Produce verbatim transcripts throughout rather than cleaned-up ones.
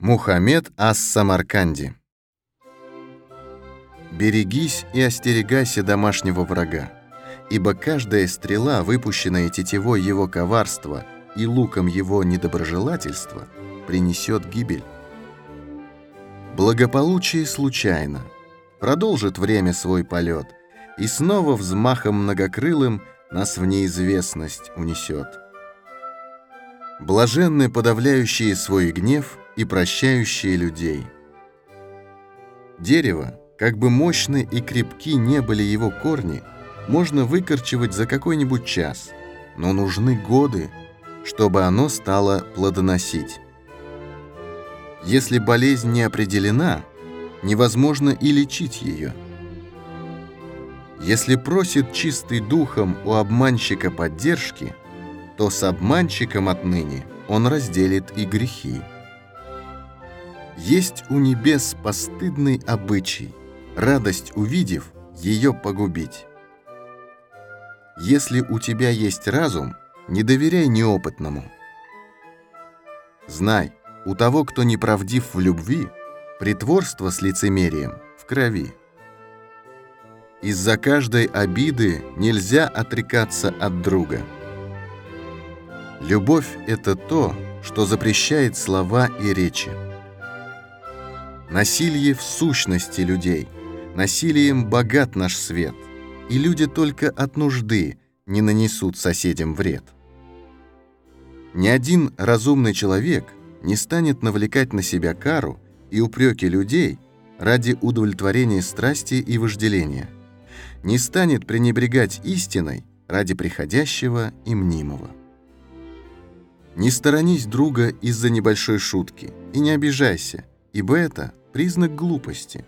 Мухаммед ас-Самарканди. Берегись и остерегайся домашнего врага, ибо каждая стрела, выпущенная тетивой его коварства и луком его недоброжелательства, принесет гибель. Благополучие случайно, продолжит время свой полет и снова взмахом многокрылым нас в неизвестность унесет. Блаженны подавляющие свой гнев и прощающие людей. Дерево, как бы мощны и крепки не были его корни, можно выкорчевать за какой-нибудь час, но нужны годы, чтобы оно стало плодоносить. Если болезнь не определена, невозможно и лечить ее. Если просит чистый духом у обманщика поддержки, то с обманщиком отныне он разделит и грехи. Есть у небес постыдный обычай, радость увидев, ее погубить. Если у тебя есть разум, не доверяй неопытному. Знай, у того, кто неправдив в любви, притворство с лицемерием в крови. Из-за каждой обиды нельзя отрекаться от друга. Любовь — это то, что запрещает слова и речи. Насилие в сущности людей, насилием богат наш свет, и люди только от нужды не нанесут соседям вред. Ни один разумный человек не станет навлекать на себя кару и упреки людей ради удовлетворения страсти и вожделения, не станет пренебрегать истиной ради приходящего и мнимого. Не сторонись друга из-за небольшой шутки и не обижайся, ибо это признак глупости.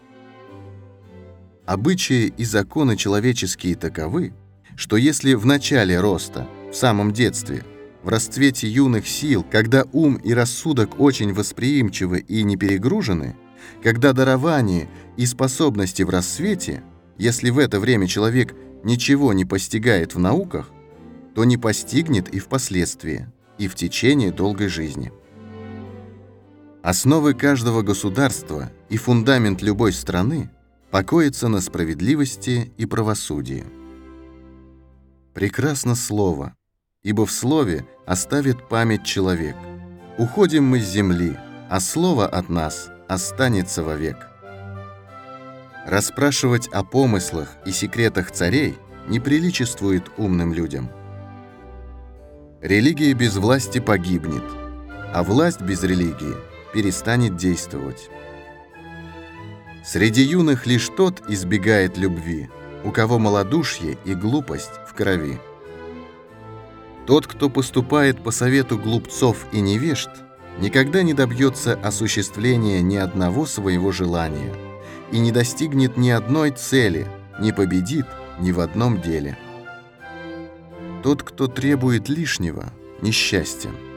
Обычаи и законы человеческие таковы, что если в начале роста, в самом детстве, в расцвете юных сил, когда ум и рассудок очень восприимчивы и не перегружены, когда дарование и способности в рассвете, если в это время человек ничего не постигает в науках, то не постигнет и впоследствии, и в течение долгой жизни. Основы каждого государства и фундамент любой страны покоятся на справедливости и правосудии. Прекрасно слово, ибо в слове оставит память человек. Уходим мы с земли, а слово от нас останется вовек. Расспрашивать о помыслах и секретах царей не приличествует умным людям. Религия без власти погибнет, а власть без религии перестанет действовать. Среди юных лишь тот избегает любви, у кого малодушие и глупость в крови. Тот, кто поступает по совету глупцов и невежд, никогда не добьется осуществления ни одного своего желания и не достигнет ни одной цели, не победит ни в одном деле. Тот, кто требует лишнего, несчастен.